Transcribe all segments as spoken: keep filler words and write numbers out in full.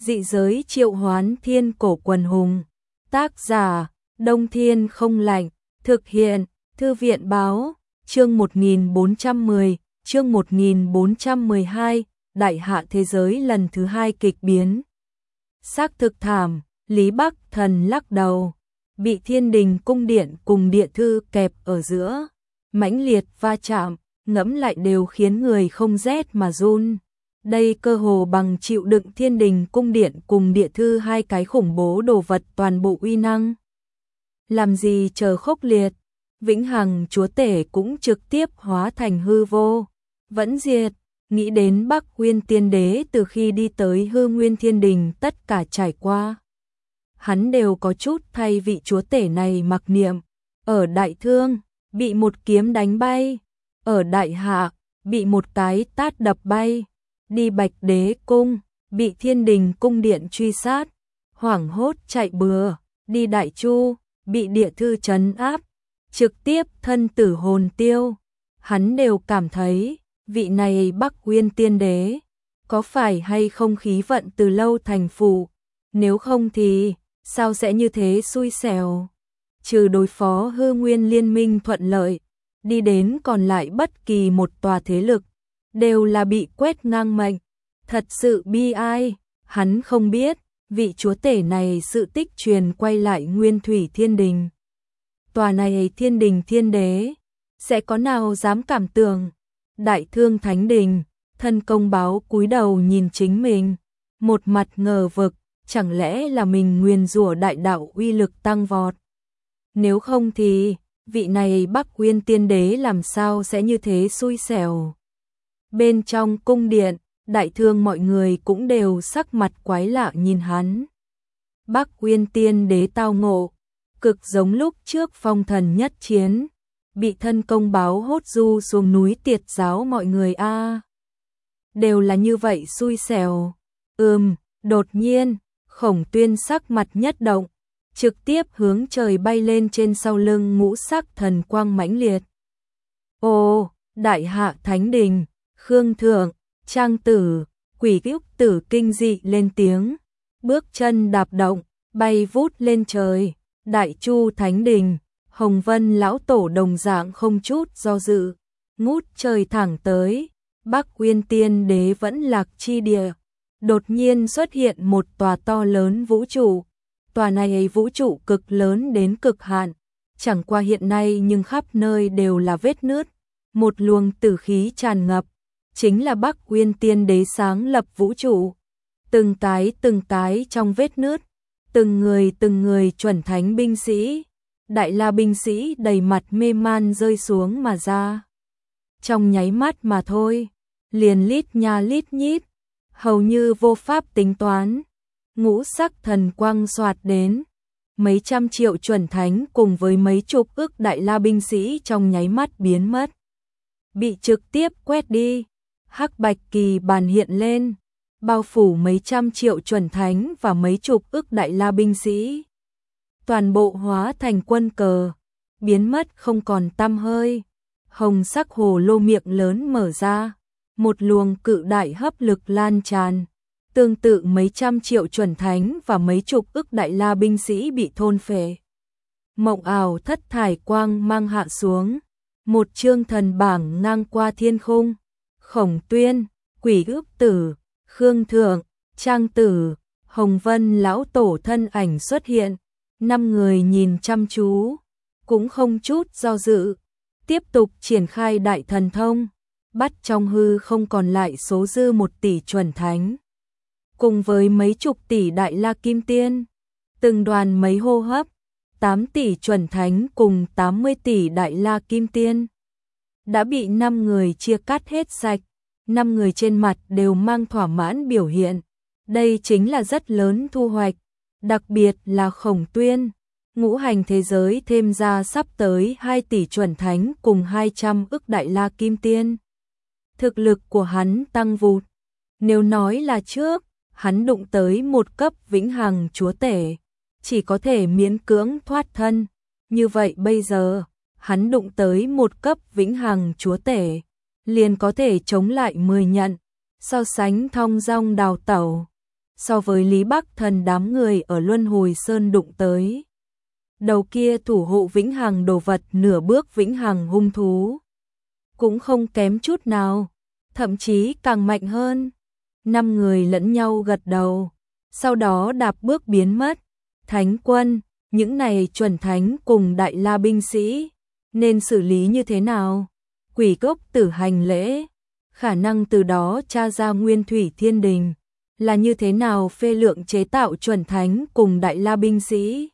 Dị giới triệu hoán thiên cổ quần hùng. Tác giả, Đông Thiên không lạnh. Thực hiện, Thư viện báo, chương một nghìn bốn trăm mười, chương một nghìn bốn trăm mười hai, Đại hạ thế giới lần thứ hai kịch biến. Xác thực thảm, Lý Bắc Thần lắc đầu, bị thiên đình cung điện cùng địa thư kẹp ở giữa, mãnh liệt va chạm, ngẫm lại đều khiến người không rét mà run. Đây cơ hồ bằng chịu đựng thiên đình cung điện cùng địa thư hai cái khủng bố đồ vật toàn bộ uy năng. Làm gì chờ khốc liệt, vĩnh hằng chúa tể cũng trực tiếp hóa thành hư vô, vẫn diệt. Nghĩ đến Bắc Uyên Tiên Đế từ khi đi tới Hư Nguyên Thiên Đình tất cả trải qua, hắn đều có chút thay vị chúa tể này mặc niệm. Ở Đại Thương, bị một kiếm đánh bay, ở Đại Hạ, bị một cái tát đập bay, đi Bạch Đế Cung, bị Thiên Đình Cung Điện truy sát, hoảng hốt chạy bừa, đi Đại Chu, bị địa thư trấn áp, trực tiếp thân tử hồn tiêu. Hắn đều cảm thấy, vị này Bắc Uyên Tiên Đế, có phải hay không khí vận từ lâu thành phụ, nếu không thì, sao sẽ như thế xui xẻo. Trừ đối phó Hư Nguyên liên minh thuận lợi, đi đến còn lại bất kỳ một tòa thế lực, đều là bị quét ngang mệnh. Thật sự bi ai, hắn không biết, vị chúa tể này sự tích truyền quay lại Nguyên Thủy Thiên Đình. Tòa này Thiên Đình Thiên Đế, sẽ có nào dám cảm tưởng. Đại Thương Thánh Đình, thân công báo cúi đầu nhìn chính mình, một mặt ngờ vực, chẳng lẽ là mình nguyền rủa đại đạo uy lực tăng vọt. Nếu không thì, vị này Bắc Uyên Tiên Đế làm sao sẽ như thế xui xẻo. Bên trong cung điện, Đại Thương mọi người cũng đều sắc mặt quái lạ nhìn hắn. Bắc Uyên Tiên Đế tao ngộ, cực giống lúc trước phong thần nhất chiến, bị thân công báo hốt du xuống núi tiệt giáo mọi người a à. Đều là như vậy xui xẻo. Ừm, đột nhiên, Khổng Tuyên sắc mặt nhất động, trực tiếp hướng trời bay lên trên sau lưng ngũ sắc thần quang mãnh liệt. Ồ, Đại Hạ Thánh Đình, Khương Thượng, Trang Tử, Quỷ Úc Tử kinh dị lên tiếng, bước chân đạp động, bay vút lên trời. Đại Chu Thánh Đình, Hồng Vân lão tổ đồng dạng không chút do dự, ngút trời thẳng tới. Bắc Uyên Tiên Đế vẫn lạc chi địa, đột nhiên xuất hiện một tòa to lớn vũ trụ. Tòa này vũ trụ cực lớn đến cực hạn, chẳng qua hiện nay nhưng khắp nơi đều là vết nứt, một luồng tử khí tràn ngập, chính là Bắc Uyên Tiên Đế sáng lập vũ trụ. Từng cái từng cái trong vết nứt, từng người từng người chuẩn thánh binh sĩ, đại la binh sĩ đầy mặt mê man rơi xuống mà ra. Trong nháy mắt mà thôi, liền lít nha lít nhít, hầu như vô pháp tính toán. Ngũ sắc thần quang xoạt đến, mấy trăm triệu chuẩn thánh cùng với mấy chục ức đại la binh sĩ trong nháy mắt biến mất, bị trực tiếp quét đi. Hắc bạch kỳ bàn hiện lên, bao phủ mấy trăm triệu chuẩn thánh và mấy chục ức đại la binh sĩ. Toàn bộ hóa thành quân cờ, biến mất không còn tăm hơi. Hồng sắc hồ lô miệng lớn mở ra, một luồng cự đại hấp lực lan tràn, tương tự mấy trăm triệu chuẩn thánh và mấy chục ức đại la binh sĩ bị thôn phệ. Mộng ảo thất thải quang mang hạ xuống, một chương thần bảng ngang qua thiên khung. Khổng Tuyên, Quỷ Úc Tử, Khương Thượng, Trang Tử, Hồng Vân lão tổ thân ảnh xuất hiện, năm người nhìn chăm chú, cũng không chút do dự, tiếp tục triển khai đại thần thông, bắt trong hư không còn lại số dư một tỷ chuẩn thánh, cùng với mấy chục tỷ đại la kim tiên, từng đoàn mấy hô hấp, tám tỷ chuẩn thánh cùng tám mươi tỷ đại la kim tiên, đã bị năm người chia cắt hết sạch. Năm người trên mặt đều mang thỏa mãn biểu hiện, đây chính là rất lớn thu hoạch, đặc biệt là Khổng Tuyên, ngũ hành thế giới thêm ra sắp tới hai tỷ chuẩn thánh cùng hai trăm ức đại la kim tiên. Thực lực của hắn tăng vụt, nếu nói là trước, hắn đụng tới một cấp vĩnh hằng chúa tể, chỉ có thể miễn cưỡng thoát thân, như vậy bây giờ, hắn đụng tới một cấp vĩnh hằng chúa tể, liền có thể chống lại mười nhận, so sánh thong dong đào tẩu. so với Lý Bắc Thần đám người ở Luân Hồi Sơn đụng tới. Đầu kia thủ hộ vĩnh hằng đồ vật nửa bước vĩnh hằng hung thú. Cũng không kém chút nào, thậm chí càng mạnh hơn. Năm người lẫn nhau gật đầu, sau đó đạp bước biến mất. Thánh quân, những này chuẩn thánh cùng đại la binh sĩ, nên xử lý như thế nào? Quỷ Cốc Tử hành lễ, khả năng từ đó tra ra nguyên thủy thiên đình, là như thế nào phê lượng chế tạo chuẩn thánh cùng đại la binh sĩ?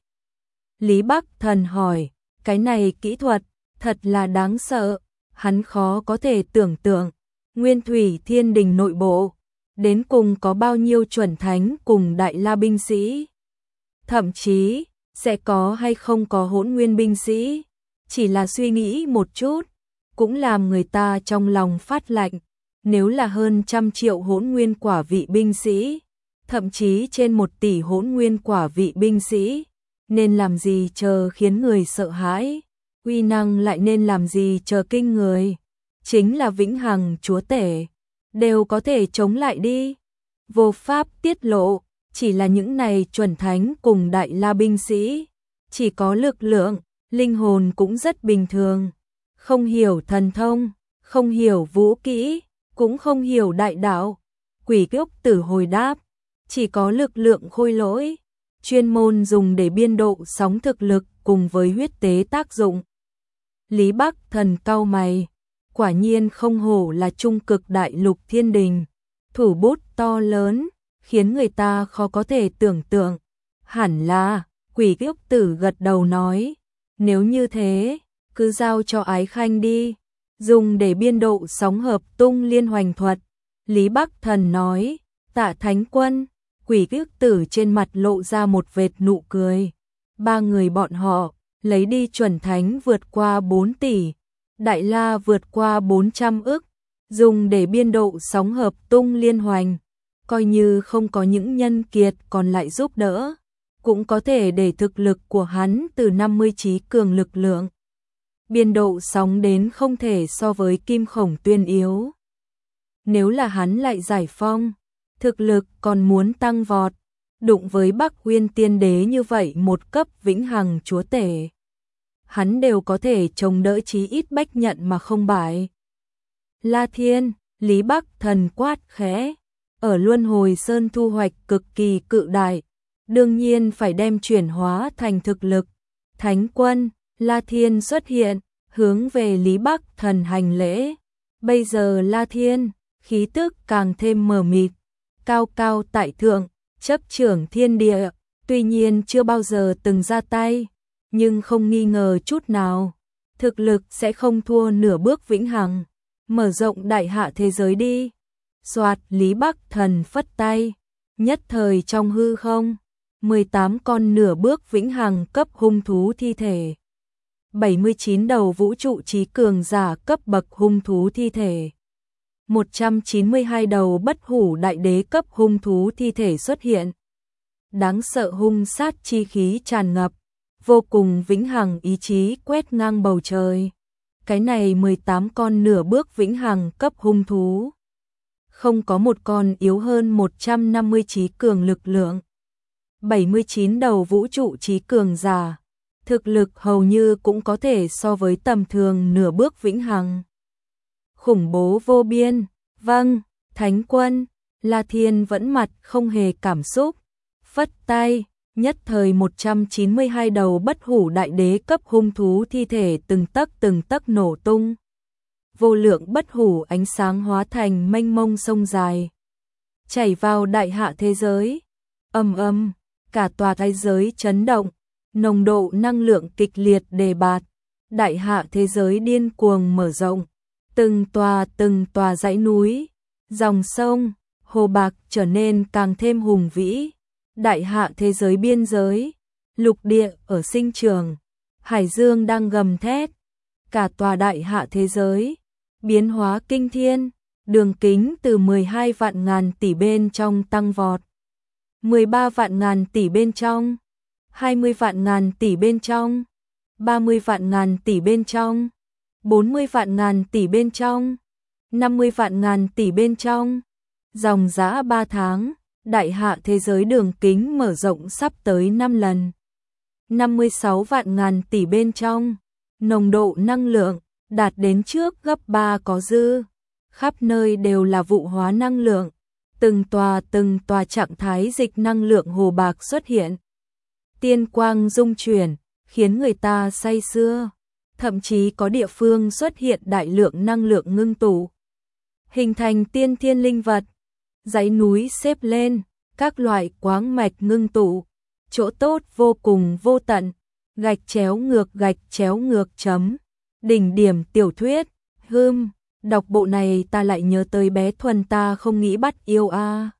Lý Bắc Thần hỏi, cái này kỹ thuật, thật là đáng sợ, hắn khó có thể tưởng tượng, nguyên thủy thiên đình nội bộ, đến cùng có bao nhiêu chuẩn thánh cùng đại la binh sĩ? Thậm chí, sẽ có hay không có hỗn nguyên binh sĩ? Chỉ là suy nghĩ một chút, cũng làm người ta trong lòng phát lạnh. Nếu là hơn trăm triệu hỗn nguyên quả vị binh sĩ, thậm chí trên một tỷ hỗn nguyên quả vị binh sĩ, nên làm gì chờ khiến người sợ hãi, uy năng lại nên làm gì chờ kinh người, chính là vĩnh hằng chúa tể, đều có thể chống lại đi. Vô pháp tiết lộ, chỉ là những này chuẩn thánh cùng đại la binh sĩ, chỉ có lực lượng, linh hồn cũng rất bình thường, không hiểu thần thông, không hiểu vũ kỹ, cũng không hiểu đại đạo. Quỷ Cốc Tử hồi đáp, chỉ có lực lượng khôi lỗi, chuyên môn dùng để biên độ sóng thực lực cùng với huyết tế tác dụng. Lý Bắc Thần cau mày, quả nhiên không hổ là trung cực đại lục thiên đình, thủ bút to lớn, khiến người ta khó có thể tưởng tượng. Hẳn là, Quỷ Cốc Tử gật đầu nói, nếu như thế, cứ giao cho Ái Khanh đi, dùng để biên độ sóng hợp tung liên hoành thuật. Lý Bắc Thần nói, tạ thánh quân. Quỷ Cốc Tử trên mặt lộ ra một vệt nụ cười. Ba người bọn họ, lấy đi chuẩn thánh vượt qua bốn tỷ, đại la vượt qua bốn trăm ức, dùng để biên độ sóng hợp tung liên hoành. Coi như không có những nhân kiệt còn lại giúp đỡ, cũng có thể để thực lực của hắn từ năm mươi trí cường lực lượng. Biên độ sóng đến không thể so với Kim Khổng Tuyên yếu. Nếu là hắn lại giải phong, thực lực còn muốn tăng vọt, đụng với Bắc Huyên Tiên Đế như vậy một cấp vĩnh hằng chúa tể, hắn đều có thể chống đỡ chí ít bách nhận mà không bại. La Thiên, Lý Bắc Thần quát khẽ, ở Luân Hồi Sơn thu hoạch cực kỳ cự đại, đương nhiên phải đem chuyển hóa thành thực lực. Thánh quân, La Thiên xuất hiện, hướng về Lý Bắc Thần hành lễ. Bây giờ La Thiên, khí tức càng thêm mờ mịt, cao cao tại thượng, chấp trưởng thiên địa, tuy nhiên chưa bao giờ từng ra tay, nhưng không nghi ngờ chút nào, thực lực sẽ không thua nửa bước vĩnh hằng, mở rộng đại hạ thế giới đi. Soạt, Lý Bắc Thần phất tay, nhất thời trong hư không, mười tám con nửa bước vĩnh hằng cấp hung thú thi thể, bảy mươi chín đầu vũ trụ trí cường giả cấp bậc hung thú thi thể, một trăm chín mươi hai đầu bất hủ đại đế cấp hung thú thi thể xuất hiện. Đáng sợ hung sát chi khí tràn ngập, vô cùng vĩnh hằng ý chí quét ngang bầu trời. Cái này mười tám con nửa bước vĩnh hằng cấp hung thú, không có một con yếu hơn một trăm năm mươi trí cường lực lượng. bảy mươi chín đầu vũ trụ trí cường giả, thực lực hầu như cũng có thể so với tầm thường nửa bước vĩnh hằng. Khủng bố vô biên. Vâng, Thánh quân. La Thiên vẫn mặt không hề cảm xúc, phất tay, nhất thời một trăm chín mươi hai đầu bất hủ đại đế cấp hung thú thi thể từng tấc từng tấc nổ tung. Vô lượng bất hủ ánh sáng hóa thành mênh mông sông dài, chảy vào đại hạ thế giới. Ầm ầm, cả tòa thế giới chấn động, nồng độ năng lượng kịch liệt đề bạt, đại hạ thế giới điên cuồng mở rộng, từng tòa từng tòa dãy núi, dòng sông, hồ bạc trở nên càng thêm hùng vĩ. Đại hạ thế giới biên giới, lục địa ở sinh trường, hải dương đang gầm thét, cả tòa đại hạ thế giới biến hóa kinh thiên, đường kính từ mười hai vạn ngàn tỷ bên trong tăng vọt, mười ba vạn ngàn tỷ bên trong, hai mươi vạn ngàn tỷ bên trong, ba mươi vạn ngàn tỷ bên trong, bốn mươi vạn ngàn tỷ bên trong, năm mươi vạn ngàn tỷ bên trong. Dòng dã ba tháng, đại hạ thế giới đường kính mở rộng sắp tới năm lần. năm mươi sáu vạn ngàn tỷ bên trong, nồng độ năng lượng đạt đến trước gấp ba có dư, khắp nơi đều là vụ hóa năng lượng, từng tòa từng tòa trạng thái dịch năng lượng hồ bạc xuất hiện. Tiên quang dung chuyển, khiến người ta say sưa, thậm chí có địa phương xuất hiện đại lượng năng lượng ngưng tụ, hình thành tiên thiên linh vật, dãy núi xếp lên, các loại quáng mạch ngưng tụ, chỗ tốt vô cùng vô tận, gạch chéo ngược gạch chéo ngược chấm, đỉnh điểm tiểu thuyết, hưm, đọc bộ này ta lại nhớ tới bé Thuần ta không nghĩ bắt yêu a.